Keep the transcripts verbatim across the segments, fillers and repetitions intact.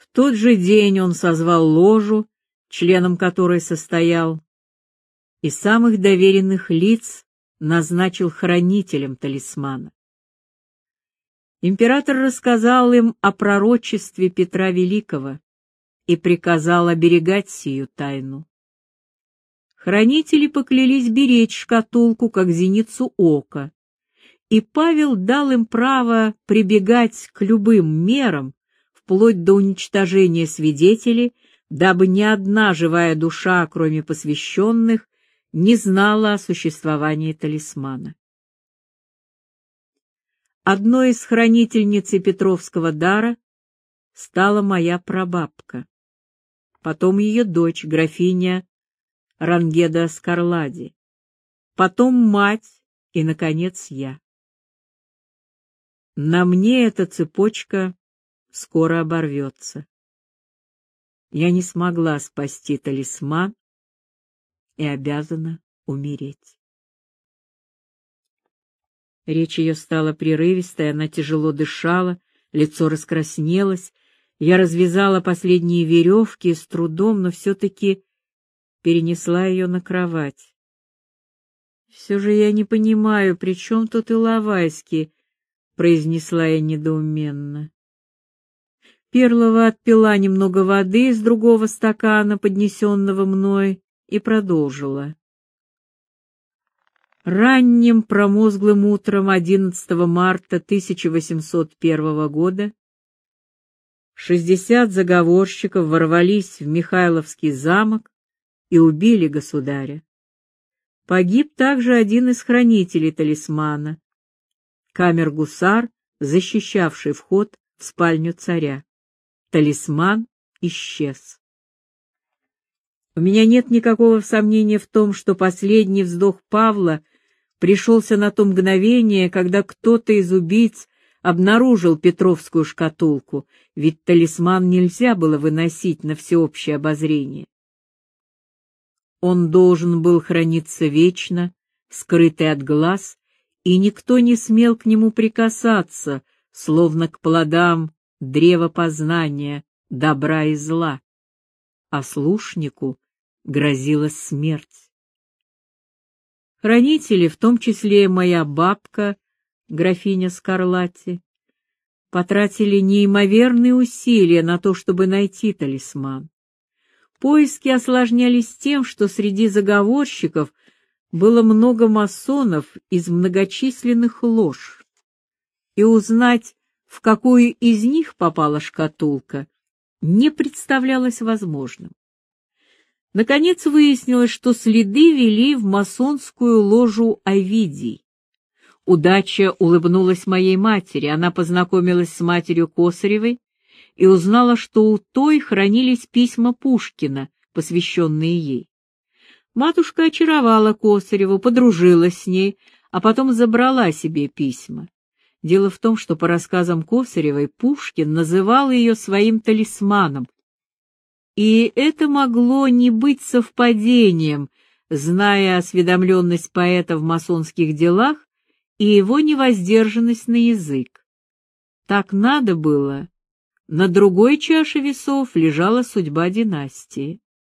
В тот же день он созвал ложу, членом которой состоял, и самых доверенных лиц назначил хранителем талисмана. Император рассказал им о пророчестве Петра Великого и приказал оберегать сию тайну. Хранители поклялись беречь шкатулку, как зеницу ока, и Павел дал им право прибегать к любым мерам, вплоть до уничтожения свидетелей, дабы ни одна живая душа, кроме посвященных, не знала о существовании талисмана. Одной из хранительниц Петровского дара стала моя прабабка, потом ее дочь, графиня Рангеда Скарлади, потом мать и, наконец, я. На мне эта цепочка скоро оборвется. Я не смогла спасти талисман и обязана умереть. Речь ее стала прерывистой, она тяжело дышала, лицо раскраснелось. Я развязала последние веревки с трудом, но все-таки перенесла ее на кровать. «Все же я не понимаю, при чем тут Иловайский?» — произнесла я недоуменно. Перлова отпила немного воды из другого стакана, поднесенного мной, и продолжила. Ранним промозглым утром одиннадцатого марта тысяча восемьсот первого года шестьдесят заговорщиков ворвались в Михайловский замок и убили государя. Погиб также один из хранителей талисмана, камер-гусар, защищавший вход в спальню царя. Талисман исчез. У меня нет никакого сомнения в том, что последний вздох Павла пришелся на то мгновение, когда кто-то из убийц обнаружил Петровскую шкатулку, ведь талисман нельзя было выносить на всеобщее обозрение. Он должен был храниться вечно, скрытый от глаз, и никто не смел к нему прикасаться, словно к плодам древа познания добра и зла, а слушнику грозила смерть. Хранители, в том числе моя бабка, графиня Скарлатти, потратили неимоверные усилия на то, чтобы найти талисман. Поиски осложнялись тем, что среди заговорщиков было много масонов из многочисленных лож, и узнать, в какую из них попала шкатулка, не представлялось возможным. Наконец выяснилось, что следы вели в масонскую ложу Овидий. Удача улыбнулась моей матери, она познакомилась с матерью Косаревой и узнала, что у той хранились письма Пушкина, посвященные ей. Матушка очаровала Косареву, подружилась с ней, а потом забрала себе письма. Дело в том, что по рассказам Косаревой Пушкин называл ее своим талисманом, и это могло не быть совпадением, зная осведомленность поэта в масонских делах и его невоздержанность на язык. Так надо было. На другой чаше весов лежала судьба династии.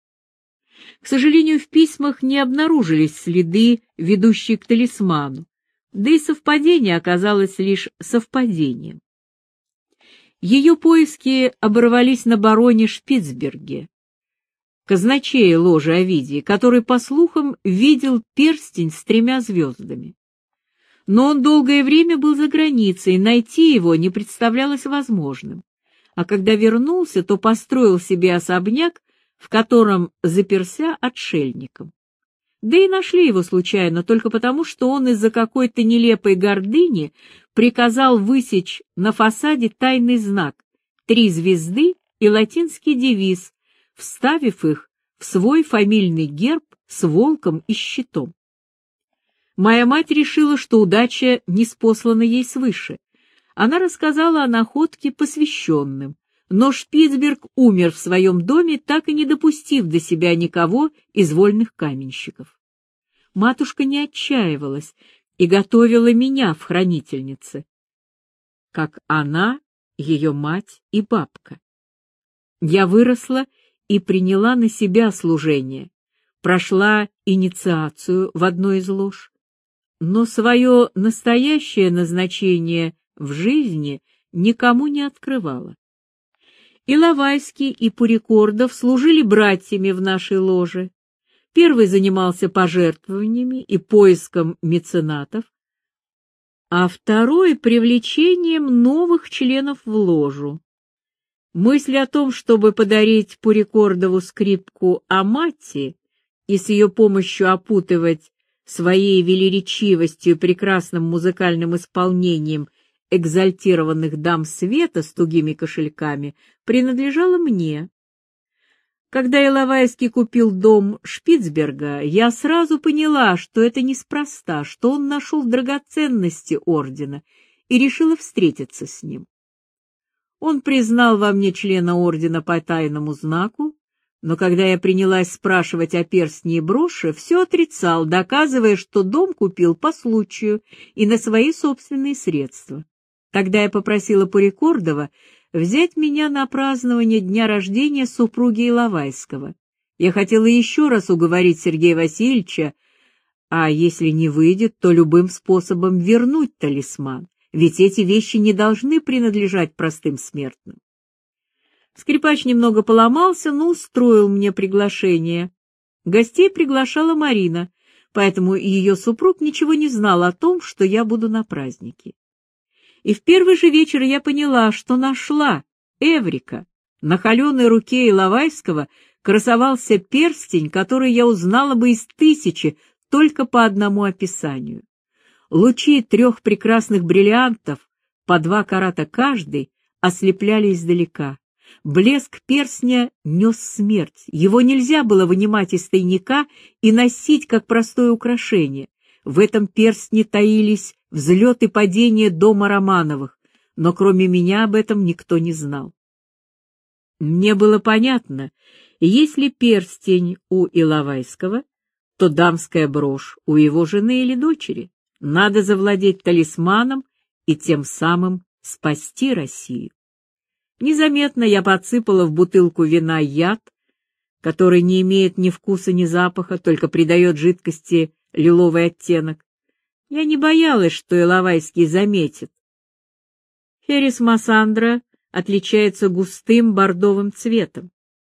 К сожалению, в письмах не обнаружились следы, ведущие к талисману, да и совпадение оказалось лишь совпадением. Ее поиски оборвались на бароне Шпицберге, казначее ложи Овидия, который, по слухам, видел перстень с тремя звездами. Но он долгое время был за границей, и найти его не представлялось возможным. А когда вернулся, то построил себе особняк, в котором заперся отшельником. Да и нашли его случайно только потому, что он из-за какой-то нелепой гордыни приказал высечь на фасаде тайный знак — три звезды и латинский девиз, вставив их в свой фамильный герб с волком и щитом. Моя мать решила, что удача ниспослана ей свыше. Она рассказала о находке посвященным, но Шпицберг умер в своем доме, так и не допустив до себя никого из вольных каменщиков. Матушка не отчаивалась и готовила меня в хранительнице, как она, ее мать и бабка. Я выросла и приняла на себя служение, прошла инициацию в одной из лож, но свое настоящее назначение в жизни никому не открывала. Иловайский и Пурикордов служили братьями в нашей ложе. Первый занимался пожертвованиями и поиском меценатов, а второй — привлечением новых членов в ложу. Мысль о том, чтобы подарить Пурикордову скрипку Амати и с ее помощью опутывать своей велеречивостью и прекрасным музыкальным исполнением экзальтированных дам света с тугими кошельками, принадлежала мне. Когда Иловайский купил дом Шпицберга, я сразу поняла, что это неспроста, что он нашел драгоценности ордена, и решила встретиться с ним. Он признал во мне члена ордена по тайному знаку, но когда я принялась спрашивать о перстне и броши, все отрицал, доказывая, что дом купил по случаю и на свои собственные средства. Тогда я попросила Пурикордова взять меня на празднование дня рождения супруги Иловайского. Я хотела еще раз уговорить Сергея Васильевича, а если не выйдет, то любым способом вернуть талисман, ведь эти вещи не должны принадлежать простым смертным. Скрипач немного поломался, но устроил мне приглашение. Гостей приглашала Марина, поэтому ее супруг ничего не знал о том, что я буду на празднике. И в первый же вечер я поняла, что нашла Эврика. На холеной руке Иловайского красовался перстень, который я узнала бы из тысячи только по одному описанию. Лучи трех прекрасных бриллиантов, по два карата каждый, ослепляли издалека. Блеск перстня нес смерть. Его нельзя было вынимать из тайника и носить как простое украшение. В этом перстне таились взлет и падение дома Романовых, но кроме меня об этом никто не знал. Мне было понятно, если перстень у Иловайского, то дамская брошь у его жены или дочери. Надо завладеть талисманом и тем самым спасти Россию. Незаметно я подсыпала в бутылку вина яд, который не имеет ни вкуса, ни запаха, только придает жидкости лиловый оттенок. Я не боялась, что Иловайский заметит. Херес Массандра отличается густым бордовым цветом.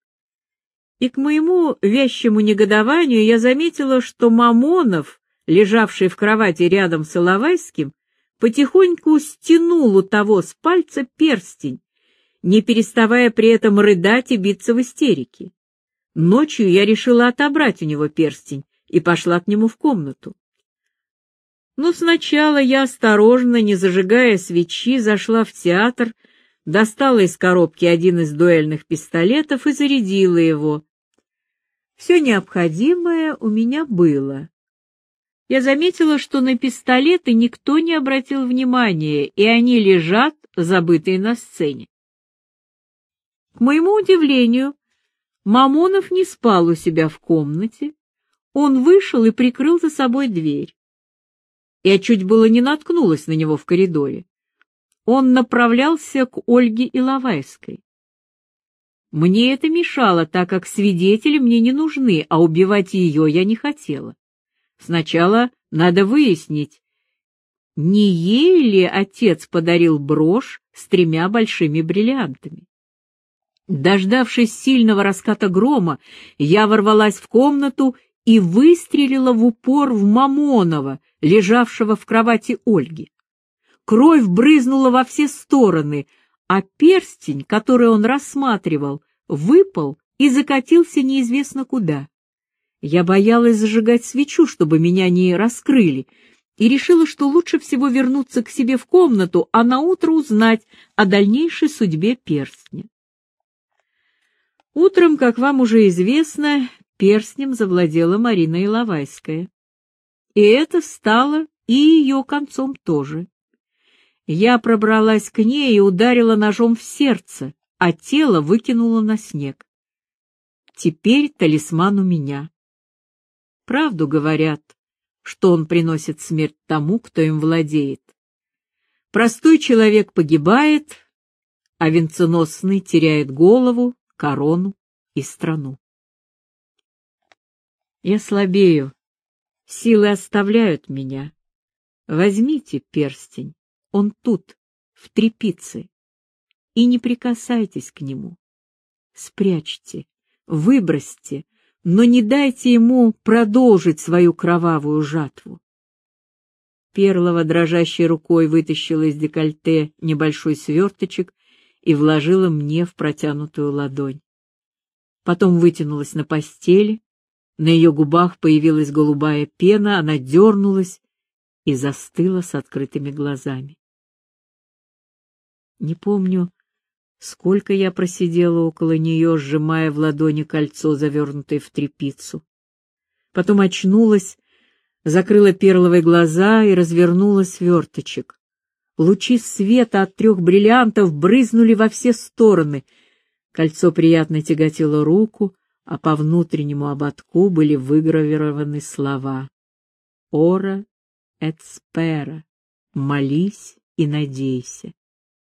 И к моему вязчему негодованию я заметила, что Мамонов, лежавший в кровати рядом с Иловайским, потихоньку стянул у того с пальца перстень, не переставая при этом рыдать и биться в истерике. Ночью я решила отобрать у него перстень и пошла к нему в комнату. Но сначала я осторожно, не зажигая свечи, зашла в театр, достала из коробки один из дуэльных пистолетов и зарядила его. Все необходимое у меня было. Я заметила, что на пистолеты никто не обратил внимания, и они лежат, забытые на сцене. К моему удивлению, Мамонов не спал у себя в комнате. Он вышел и прикрыл за собой дверь. Я чуть было не наткнулась на него в коридоре. Он направлялся к Ольге Иловайской. Мне это мешало, так как свидетели мне не нужны, а убивать ее я не хотела. Сначала надо выяснить, не ей ли отец подарил брошь с тремя большими бриллиантами. Дождавшись сильного раската грома, я ворвалась в комнату и выстрелила в упор в Мамонова, лежавшего в кровати Ольги. Кровь брызнула во все стороны, а перстень, который он рассматривал, выпал и закатился неизвестно куда. Я боялась зажигать свечу, чтобы меня не раскрыли, и решила, что лучше всего вернуться к себе в комнату, а наутро узнать о дальнейшей судьбе перстня. Утром, как вам уже известно, перстнем завладела Марина Иловайская. И это стало и ее концом тоже. Я пробралась к ней и ударила ножом в сердце, а тело выкинула на снег. Теперь талисман у меня. Правду говорят, что он приносит смерть тому, кто им владеет. Простой человек погибает, а венценосный теряет голову, корону и страну. Я слабею, силы оставляют меня. Возьмите перстень, он тут, в тряпице, и не прикасайтесь к нему. Спрячьте, выбросьте, но не дайте ему продолжить свою кровавую жатву. Перлова дрожащей рукой вытащила из декольте небольшой сверточек и вложила мне в протянутую ладонь. Потом вытянулась на постели, на ее губах появилась голубая пена, она дернулась и застыла с открытыми глазами. Не помню, сколько я просидела около нее, сжимая в ладони кольцо, завернутое в тряпицу. Потом очнулась, закрыла перловые глаза и развернула сверточек. Лучи света от трех бриллиантов брызнули во все стороны. Кольцо приятно тяготило руку, а по внутреннему ободку были выгравированы слова «Ора эт спера» — «Молись и надейся».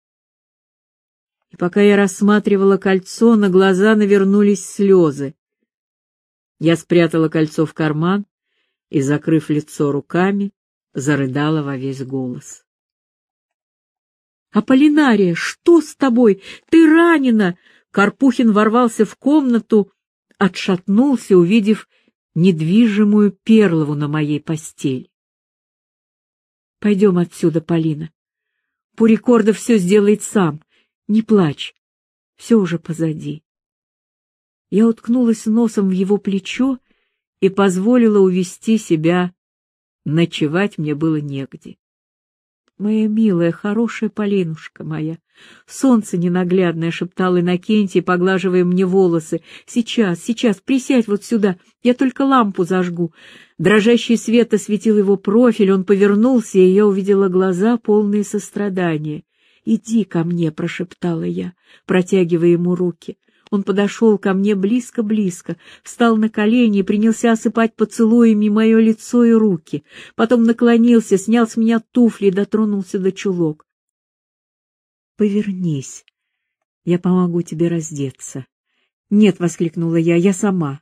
И пока я рассматривала кольцо, на глаза навернулись слезы. Я спрятала кольцо в карман и, закрыв лицо руками, зарыдала во весь голос. «Аполлинария, что с тобой? Ты ранена!» Карпухин ворвался в комнату, отшатнулся, увидев недвижимую Перлову на моей постели. «Пойдем отсюда, Полина. Пурикордов все сделает сам. Не плачь, все уже позади». Я уткнулась носом в его плечо и позволила увести себя. Ночевать мне было негде. «Моя милая, хорошая Полинушка моя, солнце ненаглядное», — шептал Иннокентий, поглаживая мне волосы. «Сейчас, сейчас, присядь вот сюда, я только лампу зажгу». Дрожащий свет осветил его профиль, он повернулся, и я увидела глаза, полные сострадания. «Иди ко мне», — прошептала я, протягивая ему руки. Он подошел ко мне близко-близко, встал на колени и принялся осыпать поцелуями мое лицо и руки. Потом наклонился, снял с меня туфли и дотронулся до чулок. «Повернись, я помогу тебе раздеться». «Нет», — воскликнула я, — «я сама».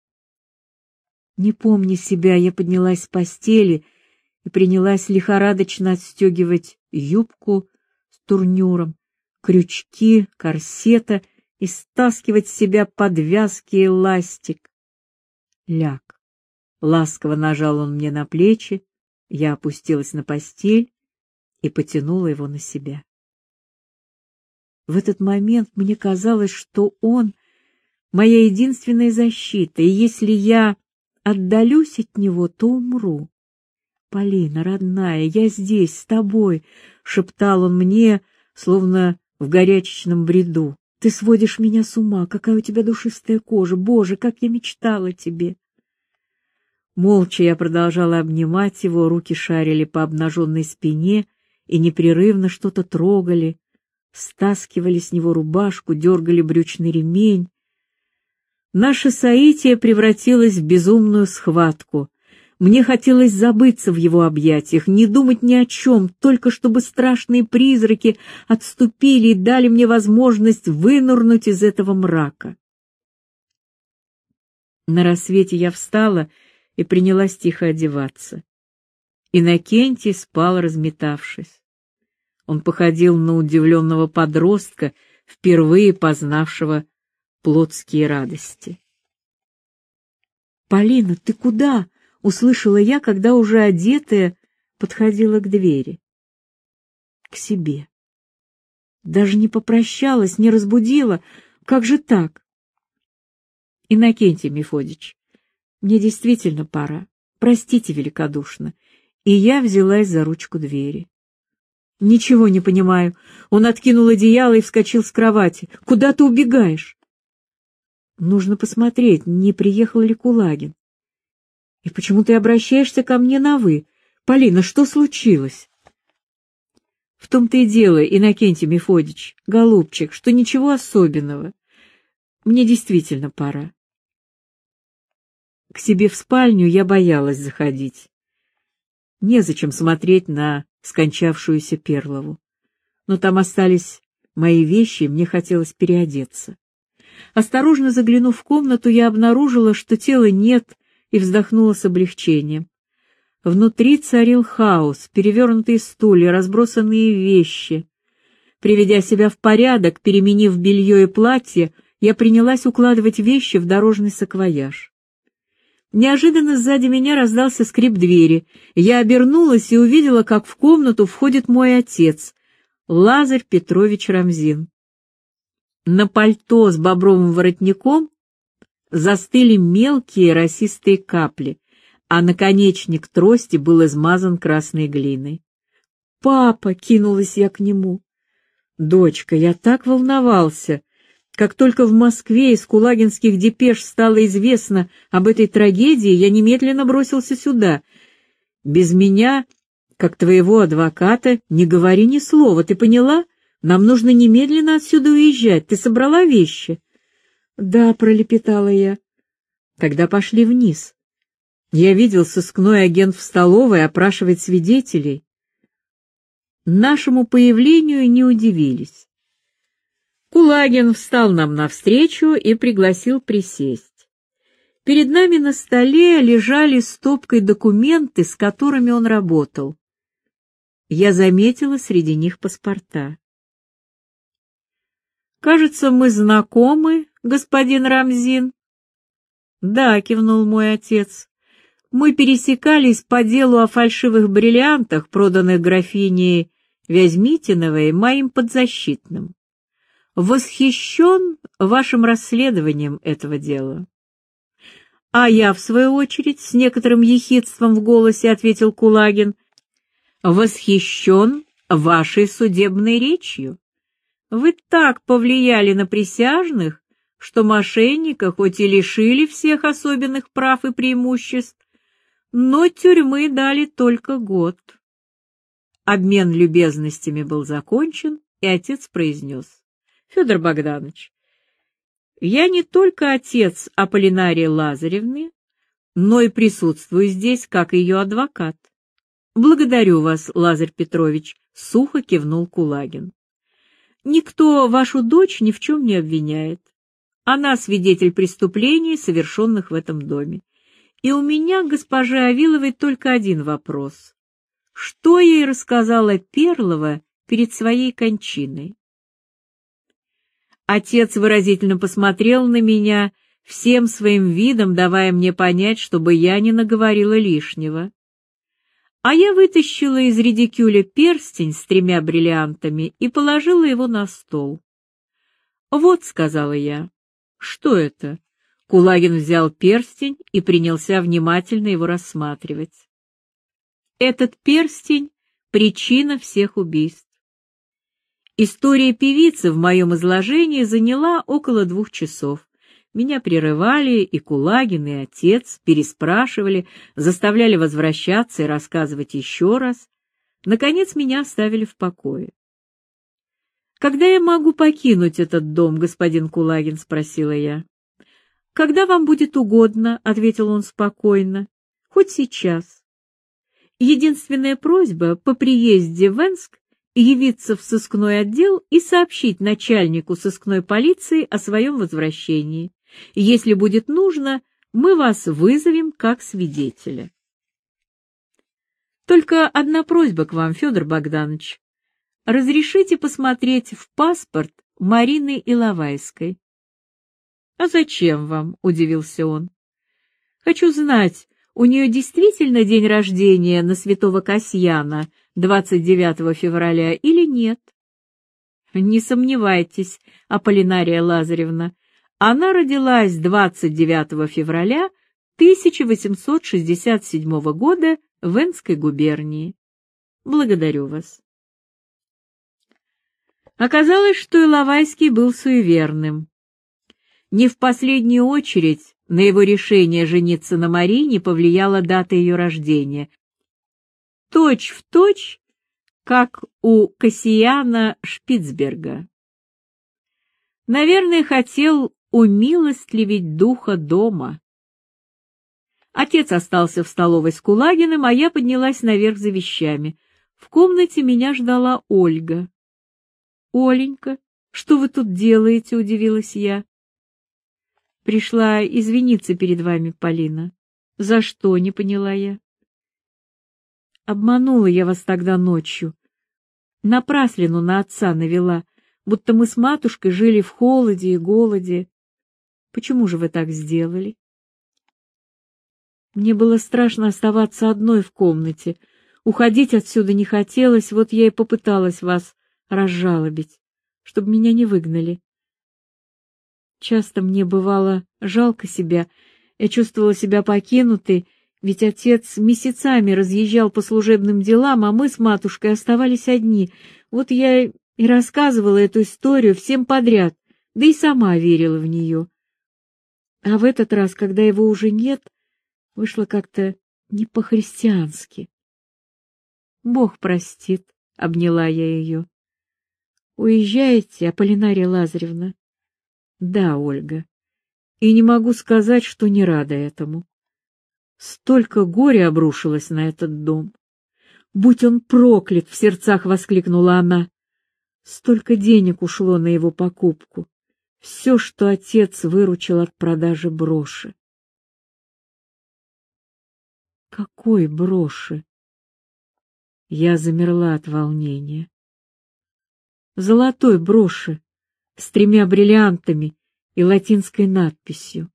Не помня себя, я поднялась с постели и принялась лихорадочно отстегивать юбку с турнюром, крючки, корсета и стаскивать с себя подвязки и ластик. «Ляг». Ласково нажал он мне на плечи, я опустилась на постель и потянула его на себя. В этот момент мне казалось, что он — моя единственная защита, и если я отдалюсь от него, то умру. «Полина, родная, я здесь, с тобой», — шептал он мне, словно в горячечном бреду. «Ты сводишь меня с ума, какая у тебя душистая кожа, Боже, как я мечтала о тебе». Молча я продолжала обнимать его, руки шарили по обнаженной спине и непрерывно что-то трогали, стаскивали с него рубашку, дергали брючный ремень. Наше соитие превратилось в безумную схватку. Мне хотелось забыться в его объятиях, не думать ни о чем, только чтобы страшные призраки отступили и дали мне возможность вынырнуть из этого мрака. На рассвете я встала и принялась тихо одеваться. Иннокентий спал, разметавшись. Он походил на удивленного подростка, впервые познавшего плотские радости. «Полина, ты куда?» — услышала я, когда уже одетая подходила к двери. «К себе. Даже не попрощалась, не разбудила. Как же так?» «Иннокентий Мефодич, мне действительно пора. Простите великодушно». И я взялась за ручку двери. «Ничего не понимаю». Он откинул одеяло и вскочил с кровати. «Куда ты убегаешь?» «Нужно посмотреть, не приехал ли Кулагин». «И почему ты обращаешься ко мне на «вы»? Полина, что случилось?» «В том-то и дело, Иннокентий Мефодич, голубчик, что ничего особенного. Мне действительно пора». К себе в спальню я боялась заходить. Незачем смотреть на скончавшуюся Перлову. Но там остались мои вещи, и мне хотелось переодеться. Осторожно заглянув в комнату, я обнаружила, что тела нет, и вздохнула с облегчением. Внутри царил хаос, перевернутые стулья, разбросанные вещи. Приведя себя в порядок, переменив белье и платье, я принялась укладывать вещи в дорожный саквояж. Неожиданно сзади меня раздался скрип двери. Я обернулась и увидела, как в комнату входит мой отец, Лазарь Петрович Рамзин. На пальто с бобровым воротником застыли мелкие росистые капли, а наконечник трости был измазан красной глиной. «Папа!» — кинулась я к нему. «Дочка, я так волновался. Как только в Москве из кулагинских депеш стало известно об этой трагедии, я немедленно бросился сюда. Без меня, как твоего адвоката, не говори ни слова, ты поняла? Нам нужно немедленно отсюда уезжать. Ты собрала вещи?» «Да», — пролепетала я. «Тогда пошли вниз. Я видел, сыскной агент в столовой опрашивает свидетелей». Нашему появлению не удивились. Кулагин встал нам навстречу и пригласил присесть. Перед нами на столе лежали стопкой документы, с которыми он работал. Я заметила среди них паспорта. «Кажется, мы знакомы, господин Рамзин?» «Да», — кивнул мой отец. «Мы пересекались по делу о фальшивых бриллиантах, проданных графиней Вязьмитиновой моим подзащитным. Восхищен вашим расследованием этого дела». «А я, в свою очередь, с некоторым ехидством в голосе ответил Кулагин, восхищен вашей судебной речью. Вы так повлияли на присяжных, что мошенника хоть и лишили всех особенных прав и преимуществ, но тюрьмы дали только год». Обмен любезностями был закончен, и отец произнес: «Федор Богданович, я не только отец Аполлинарии Лазаревны, но и присутствую здесь как ее адвокат». «Благодарю вас, Лазарь Петрович», — сухо кивнул Кулагин. «Никто вашу дочь ни в чем не обвиняет. Она свидетель преступлений, совершенных в этом доме. И у меня к госпоже Авиловой только один вопрос. Что ей рассказала Перлова перед своей кончиной?» Отец выразительно посмотрел на меня, всем своим видом давая мне понять, чтобы я не наговорила лишнего. А я вытащила из редикюля перстень с тремя бриллиантами и положила его на стол. «Вот», — сказала я. «Что это?» Кулагин взял перстень и принялся внимательно его рассматривать. «Этот перстень — причина всех убийств. История певицы в моем изложении заняла около двух часов. Меня прерывали и Кулагин, и отец, переспрашивали, заставляли возвращаться и рассказывать еще раз. Наконец меня оставили в покое. «Когда я могу покинуть этот дом, господин Кулагин?» — спросила я. «Когда вам будет угодно», — ответил он спокойно, — «хоть сейчас. Единственная просьба по приезде в Энск явиться в сыскной отдел и сообщить начальнику сыскной полиции о своем возвращении. Если будет нужно, мы вас вызовем как свидетеля». «Только одна просьба к вам, Федор Богданович. Разрешите посмотреть в паспорт Марины Иловайской?» «А зачем вам?» — удивился он. «Хочу знать, у нее действительно день рождения на святого Касьяна, двадцать девятого февраля, или нет?» «Не сомневайтесь, Аполлинария Лазаревна, она родилась двадцать девятого февраля тысяча восемьсот шестьдесят седьмого года в Энской губернии. Благодарю вас». Оказалось, что Иловайский был суеверным. Не в последнюю очередь на его решение жениться на Марине повлияла дата ее рождения. Точь в точь, как у Кассиана Шпицберга. Наверное, хотел умилостливить духа дома. Отец остался в столовой с Кулагиным, а я поднялась наверх за вещами. В комнате меня ждала Ольга. «Оленька, что вы тут делаете?» — удивилась я. Пришла извиниться перед вами, Полина. За что, не поняла я. Обманула я вас тогда ночью. Напраслину на отца навела, будто мы с матушкой жили в холоде и голоде. Почему же вы так сделали? Мне было страшно оставаться одной в комнате. Уходить отсюда не хотелось, вот я и попыталась вас разжалобить, чтобы меня не выгнали. Часто мне бывало жалко себя, я чувствовала себя покинутой, ведь отец месяцами разъезжал по служебным делам, а мы с матушкой оставались одни. Вот я и рассказывала эту историю всем подряд, да и сама верила в нее. А в этот раз, когда его уже нет, вышло как-то не по-христиански. Бог простит, — обняла я ее. Уезжаете, Аполлинария Лазаревна? Да, Ольга. И не могу сказать, что не рада этому. Столько горя обрушилось на этот дом. Будь он проклят, — в сердцах воскликнула она. Столько денег ушло на его покупку. Все, что отец выручил от продажи броши. Какой броши? Я замерла от волнения. Золотой броши с тремя бриллиантами и латинской надписью.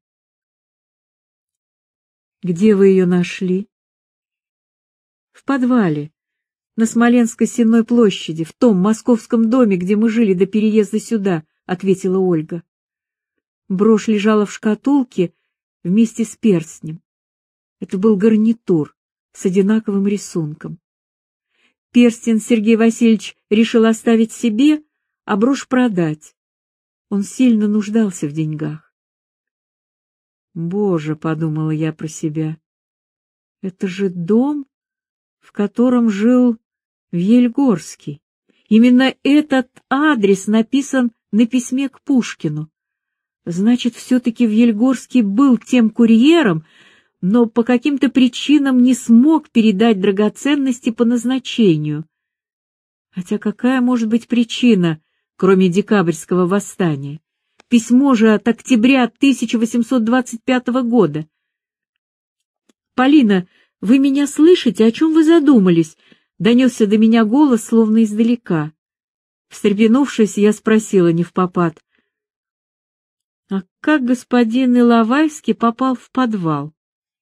Где вы ее нашли? В подвале, на Смоленской Сенной площади, в том московском доме, где мы жили до переезда сюда, — ответила Ольга. Брошь лежала в шкатулке вместе с перстнем. Это был гарнитур с одинаковым рисунком. Перстень Сергей Васильевич решил оставить себе, а брошь продать. Он сильно нуждался в деньгах. Боже, — подумала я про себя, — это же дом, в котором жил Вьельгорский. Именно этот адрес написан на письме к Пушкину. Значит, все-таки Вьельгорский был тем курьером, но по каким-то причинам не смог передать драгоценности по назначению. Хотя какая может быть причина, кроме декабрьского восстания? Письмо же от октября тысяча восемьсот двадцать пятого года. «Полина, вы меня слышите? О чем вы задумались?» — донесся до меня голос, словно издалека. Встрепенувшись, я спросила невпопад: «А как господин Иловайский попал в подвал?»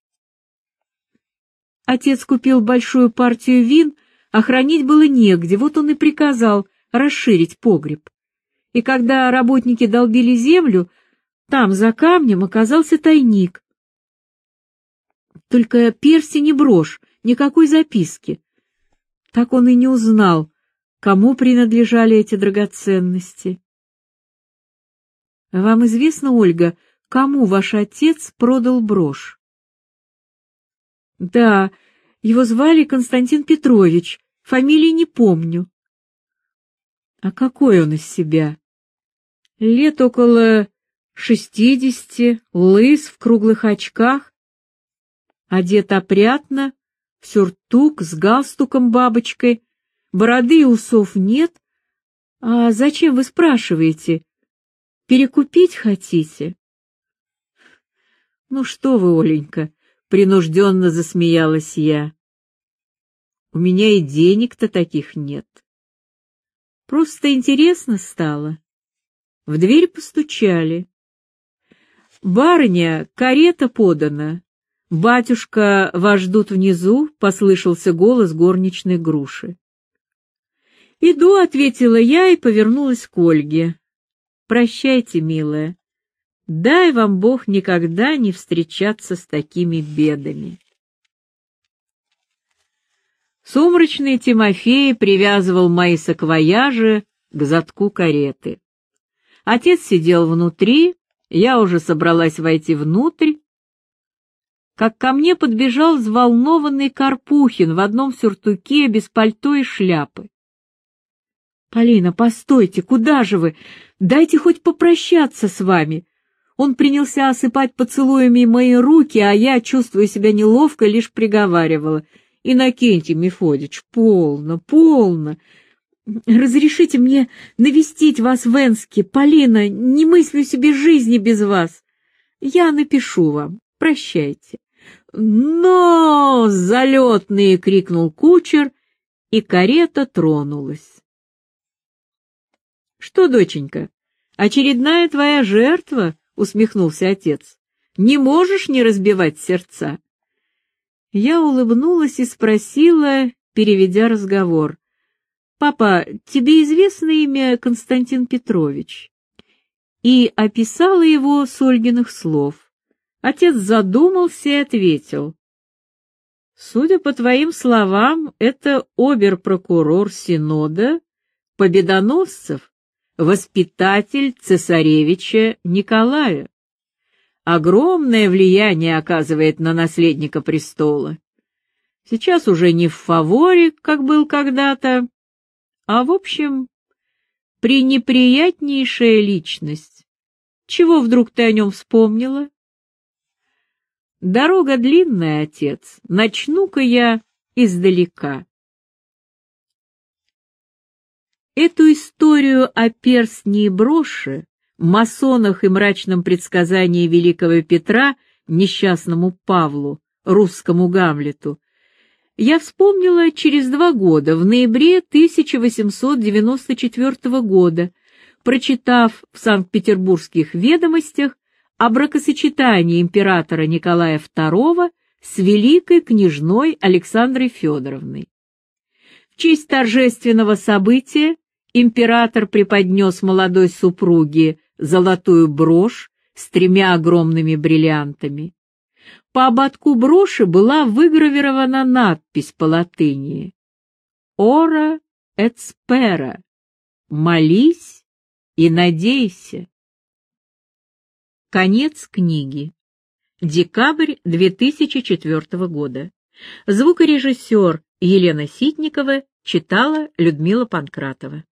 Отец купил большую партию вин, а хранить было негде, вот он и приказал расширить погреб. И когда работники долбили землю, там за камнем оказался тайник. Только перстень и брошь, никакой записки. Так он и не узнал, кому принадлежали эти драгоценности. Вам известно, Ольга, кому ваш отец продал брошь? Да, его звали Константин Петрович, фамилии не помню. А какой он из себя? Лет около шестидесяти, лыс, в круглых очках, одет опрятно, в сюртук с галстуком-бабочкой, бороды и усов нет. А зачем вы спрашиваете? Перекупить хотите? Ну что вы, Оленька, принужденно засмеялась я. У меня и денег-то таких нет. Просто интересно стало. В дверь постучали. «Барыня, карета подана. Батюшка вас ждут внизу», — послышался голос горничной Груши. «Иду», — ответила я и повернулась к Ольге. «Прощайте, милая. Дай вам Бог никогда не встречаться с такими бедами». Сумрачный Тимофей привязывал мои саквояжи к задку кареты. Отец сидел внутри, я уже собралась войти внутрь, как ко мне подбежал взволнованный Карпухин в одном сюртуке, без пальто и шляпы. «Полина, постойте, куда же вы? Дайте хоть попрощаться с вами». Он принялся осыпать поцелуями мои руки, а я, чувствуя себя неловко, лишь приговаривала: «Иннокентий Мефодич, полно, полно. Разрешите мне навестить вас в Энске. Полина, не мыслю себе жизни без вас. Я напишу вам. Прощайте. «Но! Залетные!» — крикнул кучер, и карета тронулась. «Что, доченька, очередная твоя жертва?» — усмехнулся отец. «Не можешь не разбивать сердца?» Я улыбнулась и спросила, переведя разговор. «Папа, тебе известно имя Константин Петрович?» И описала его с Ольгиных слов. Отец задумался и ответил. «Судя по твоим словам, это обер-прокурор Синода Победоносцев, воспитатель цесаревича Николая. Огромное влияние оказывает на наследника престола. Сейчас уже не в фаворе, как был когда-то, а, в общем, пренеприятнейшая личность. Чего вдруг ты о нем вспомнила?» «Дорога длинная, отец, начну-ка я издалека». Эту историю о перстне и броши, масонах и мрачном предсказании великого Петра несчастному Павлу, русскому Гамлету, я вспомнила через два года, в ноябре тысяча восемьсот девяносто четвёртого года, прочитав в Санкт-Петербургских ведомостях о бракосочетании императора Николая второго с великой княжной Александрой Федоровной. В честь торжественного события император преподнес молодой супруге золотую брошь с тремя огромными бриллиантами. По ободку броши была выгравирована надпись по латыни «Ора et spera» — «Молись и надейся». Конец книги. Декабрь две тысячи четвёртого года. Звукорежиссер Елена Ситникова читала Людмила Панкратова.